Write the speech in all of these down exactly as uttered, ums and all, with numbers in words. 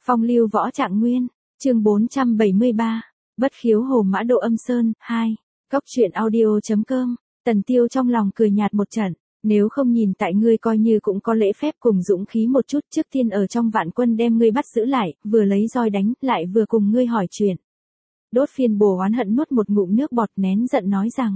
Phong lưu võ trạng nguyên, chương bốn trăm bảy mươi ba, bất khiếu hồ mã độ âm sơn, hai, cóc truyện audio.com, Tần Tiêu trong lòng cười nhạt một trận, nếu không nhìn tại ngươi coi như cũng có lễ phép cùng dũng khí một chút, trước tiên ở trong vạn quân đem ngươi bắt giữ lại, vừa lấy roi đánh, lại vừa cùng ngươi hỏi chuyện. Đốt Phiên Bồ oán hận nuốt một ngụm nước bọt nén giận nói rằng.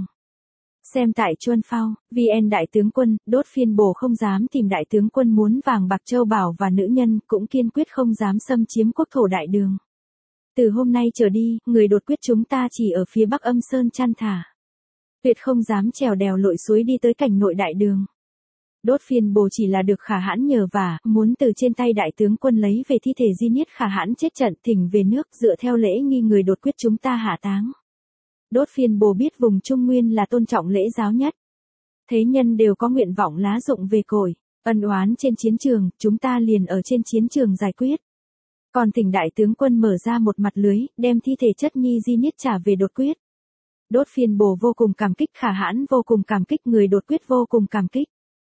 Xem tại Chuân Phao, vê en đại tướng quân, Đốt Phiên Bồ không dám tìm đại tướng quân muốn vàng bạc châu bảo và nữ nhân, cũng kiên quyết không dám xâm chiếm quốc thổ đại đường. Từ hôm nay trở đi, người đột quyết chúng ta chỉ ở phía bắc âm sơn chăn thả. Tuyệt không dám trèo đèo lội suối đi tới cảnh nội đại đường. Đốt Phiên Bồ chỉ là được Khả Hãn nhờ vả, muốn từ trên tay đại tướng quân lấy về thi thể di niết Khả Hãn chết trận, thỉnh về nước, dựa theo lễ nghi người đột quyết chúng ta hạ táng. Đốt Phiên Bồ biết vùng Trung Nguyên là tôn trọng lễ giáo nhất. Thế nhân đều có nguyện vọng lá dụng về cội, ân oán trên chiến trường, chúng ta liền ở trên chiến trường giải quyết. Còn thỉnh đại tướng quân mở ra một mặt lưới, đem thi thể chất nhi di niết trả về đột quyết. Đốt Phiên Bồ vô cùng cảm kích, Khả Hãn vô cùng cảm kích, người đột quyết vô cùng cảm kích.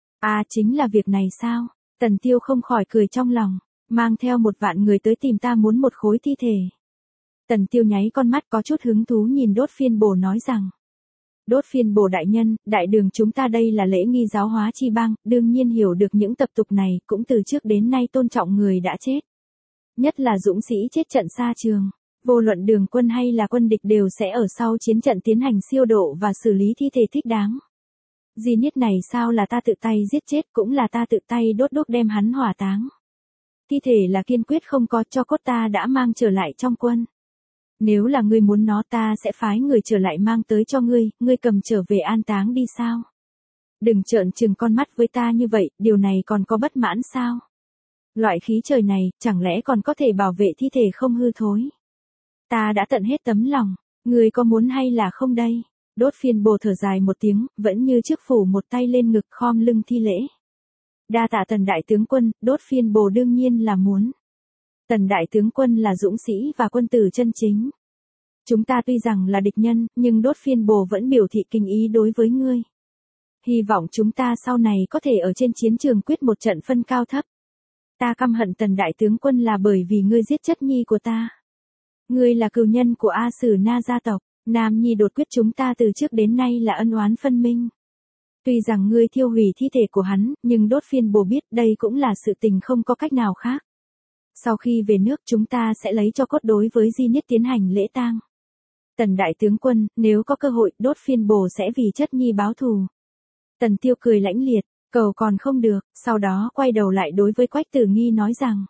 À chính là việc này sao? Tần Tiêu không khỏi cười trong lòng, mang theo một vạn người tới tìm ta muốn một khối thi thể. Tần Tiêu nháy con mắt có chút hứng thú nhìn Đốt Phiên Bồ nói rằng. Đốt Phiên Bồ đại nhân, đại đường chúng ta đây là lễ nghi giáo hóa chi bang, đương nhiên hiểu được những tập tục này, cũng từ trước đến nay tôn trọng người đã chết. Nhất là dũng sĩ chết trận xa trường. Vô luận đường quân hay là quân địch đều sẽ ở sau chiến trận tiến hành siêu độ và xử lý thi thể thích đáng. Di niết này sao là ta tự tay giết chết, cũng là ta tự tay đốt đốt đem hắn hỏa táng. Thi thể là kiên quyết không có, cho cốt ta đã mang trở lại trong quân. Nếu là ngươi muốn nó ta sẽ phái người trở lại mang tới cho ngươi, ngươi cầm trở về an táng đi sao? Đừng trợn trừng con mắt với ta như vậy, điều này còn có bất mãn sao? Loại khí trời này, chẳng lẽ còn có thể bảo vệ thi thể không hư thối? Ta đã tận hết tấm lòng, ngươi có muốn hay là không đây? Đốt Phiên Bồ thở dài một tiếng, vẫn như trước phủ một tay lên ngực khom lưng thi lễ. Đa tạ Tần đại tướng quân, Đốt Phiên Bồ đương nhiên là muốn. Tần đại tướng quân là dũng sĩ và quân tử chân chính. Chúng ta tuy rằng là địch nhân, nhưng Đốt Phiên Bồ vẫn biểu thị kinh ý đối với ngươi. Hy vọng chúng ta sau này có thể ở trên chiến trường quyết một trận phân cao thấp. Ta căm hận Tần đại tướng quân là bởi vì ngươi giết chất nhi của ta. Ngươi là cừu nhân của A Sử Na gia tộc, Nam Nhi đột quyết chúng ta từ trước đến nay là ân oán phân minh. Tuy rằng ngươi thiêu hủy thi thể của hắn, nhưng Đốt Phiên Bồ biết đây cũng là sự tình không có cách nào khác. Sau khi về nước chúng ta sẽ lấy cho cốt đối với di niết tiến hành lễ tang. Tần đại tướng quân, nếu có cơ hội, Đốt Phiên Bồ sẽ vì chất nhi báo thù. Tần Tiêu cười lãnh liệt, cầu còn không được, sau đó quay đầu lại đối với Quách Tử Nghi nói rằng.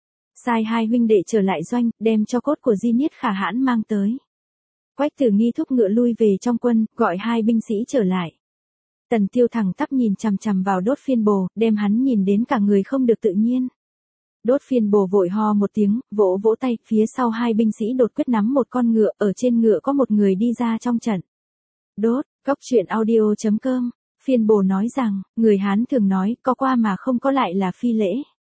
Sai hai huynh đệ trở lại doanh, đem cho cốt của di niết Khả Hãn mang tới. Quách Tử Nghi thúc ngựa lui về trong quân, gọi hai binh sĩ trở lại. Tần Tiêu thẳng tắp nhìn chằm chằm vào Đốt Phiên Bồ, đem hắn nhìn đến cả người không được tự nhiên. Đốt Phiên Bồ vội ho một tiếng, vỗ vỗ tay, phía sau hai binh sĩ đột quyết nắm một con ngựa, ở trên ngựa có một người đi ra trong trận. Đốt, cóc truyện audio.com, Phiên Bồ nói rằng, người Hán thường nói, có qua mà không có lại là phi lễ.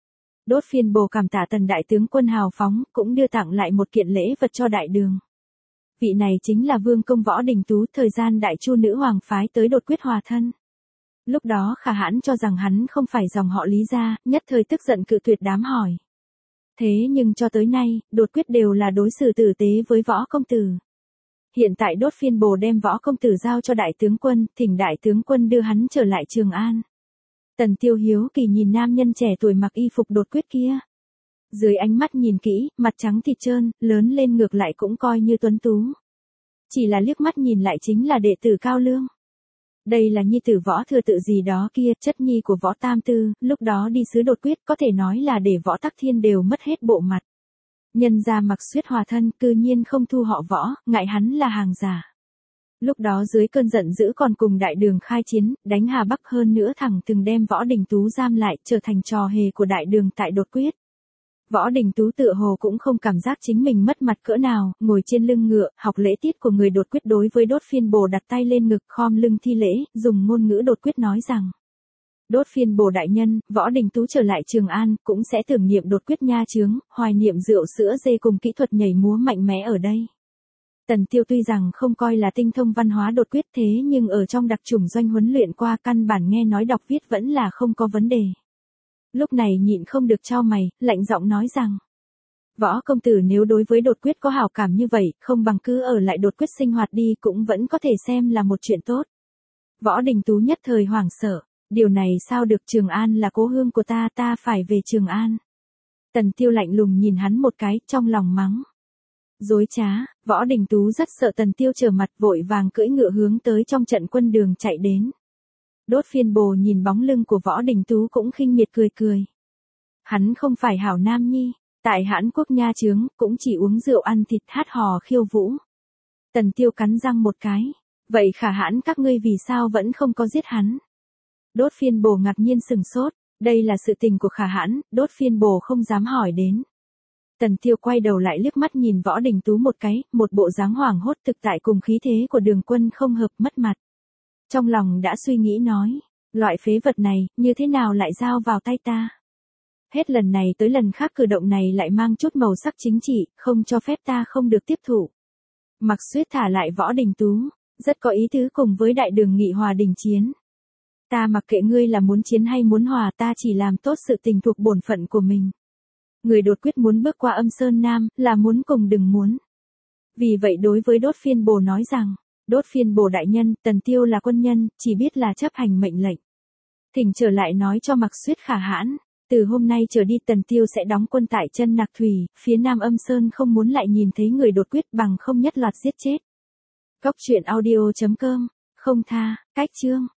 Đốt Phiên Bồ cảm tạ Tần đại tướng quân hào phóng, cũng đưa tặng lại một kiện lễ vật cho đại đường. Vị này chính là Vương công Võ Đình Tú, thời gian Đại Chu nữ hoàng phái tới đột quyết hòa thân. Lúc đó Khả Hãn cho rằng hắn không phải dòng họ Lý gia, nhất thời tức giận cự tuyệt đám hỏi. Thế nhưng cho tới nay, đột quyết đều là đối xử tử tế với Võ công tử. Hiện tại Đốt Phiên Bồ đem Võ công tử giao cho đại tướng quân, thỉnh đại tướng quân đưa hắn trở lại Trường An. Tần Tiêu hiếu kỳ nhìn nam nhân trẻ tuổi mặc y phục đột quyết kia. Dưới ánh mắt nhìn kỹ, mặt trắng thịt trơn, lớn lên ngược lại cũng coi như tuấn tú. Chỉ là liếc mắt nhìn lại chính là đệ tử Cao Lương. Đây là nhi tử Võ Thừa Tự gì đó kia, chất nhi của Võ Tam Tư, lúc đó đi sứ đột quyết có thể nói là để Võ Tắc Thiên đều mất hết bộ mặt. Nhân ra mặc suyết hòa thân, cư nhiên không thu họ Võ, ngại hắn là hàng giả. Lúc đó dưới cơn giận dữ còn cùng đại đường khai chiến, đánh Hà Bắc hơn nữa thẳng từng đem Võ Đình Tú giam lại, trở thành trò hề của đại đường tại đột quyết. Võ Đình Tú tựa hồ cũng không cảm giác chính mình mất mặt cỡ nào, ngồi trên lưng ngựa, học lễ tiết của người đột quyết đối với Đốt Phiên Bồ đặt tay lên ngực khom lưng thi lễ, dùng ngôn ngữ đột quyết nói rằng. Đốt Phiên Bồ đại nhân, Võ Đình Tú trở lại Trường An, cũng sẽ tưởng niệm đột quyết nha chướng, hoài niệm rượu sữa dê cùng kỹ thuật nhảy múa mạnh mẽ ở đây. Tần Tiêu tuy rằng không coi là tinh thông văn hóa đột quyết thế nhưng ở trong đặc chủng doanh huấn luyện qua căn bản nghe nói đọc viết vẫn là không có vấn đề. Lúc này nhịn không được chau mày, lạnh giọng nói rằng. Võ công tử nếu đối với đột quyết có hảo cảm như vậy, không bằng cứ ở lại đột quyết sinh hoạt đi cũng vẫn có thể xem là một chuyện tốt. Võ Đình Tú nhất thời hoảng sợ, điều này sao được, Trường An là cố hương của ta, ta phải về Trường An. Tần Tiêu lạnh lùng nhìn hắn một cái, trong lòng mắng. Dối trá, Võ Đình Tú rất sợ Tần Tiêu trở mặt, vội vàng cưỡi ngựa hướng tới trong trận quân đường chạy đến. Đốt Phiên Bồ nhìn bóng lưng của Võ Đình Tú cũng khinh miệt cười cười. Hắn không phải hảo nam nhi, tại Hãn Quốc nha chướng, cũng chỉ uống rượu ăn thịt hát hò khiêu vũ. Tần Tiêu cắn răng một cái, vậy Khả Hãn các ngươi vì sao vẫn không có giết hắn? Đốt Phiên Bồ ngạc nhiên sừng sốt, đây là sự tình của Khả Hãn, Đốt Phiên Bồ không dám hỏi đến. Tần Tiêu quay đầu lại liếc mắt nhìn Võ Đình Tú một cái, một bộ dáng hoảng hốt thực tại cùng khí thế của Đường Quân không hợp, mất mặt. Trong lòng đã suy nghĩ nói, loại phế vật này, như thế nào lại giao vào tay ta? Hết lần này tới lần khác cử động này lại mang chút màu sắc chính trị, không cho phép ta không được tiếp thụ. Mặc Xuyết thả lại Võ Đình Tú, rất có ý tứ cùng với Đại Đường nghị hòa đình chiến. Ta mặc kệ ngươi là muốn chiến hay muốn hòa, ta chỉ làm tốt sự tình thuộc bổn phận của mình. Người đột quyết muốn bước qua Âm Sơn Nam, là muốn cùng đừng muốn. Vì vậy đối với Đốt Phiên Bồ nói rằng, Đốt Phiên Bồ đại nhân, Tần Tiêu là quân nhân, chỉ biết là chấp hành mệnh lệnh. Thỉnh trở lại nói cho Mặc Xuyết Khả Hãn, từ hôm nay trở đi Tần Tiêu sẽ đóng quân tại chân Nặc Thủy, phía Nam Âm Sơn, không muốn lại nhìn thấy người đột quyết, bằng không nhất loạt giết chết. Cốc truyện audio chấm com, không tha, cách chương.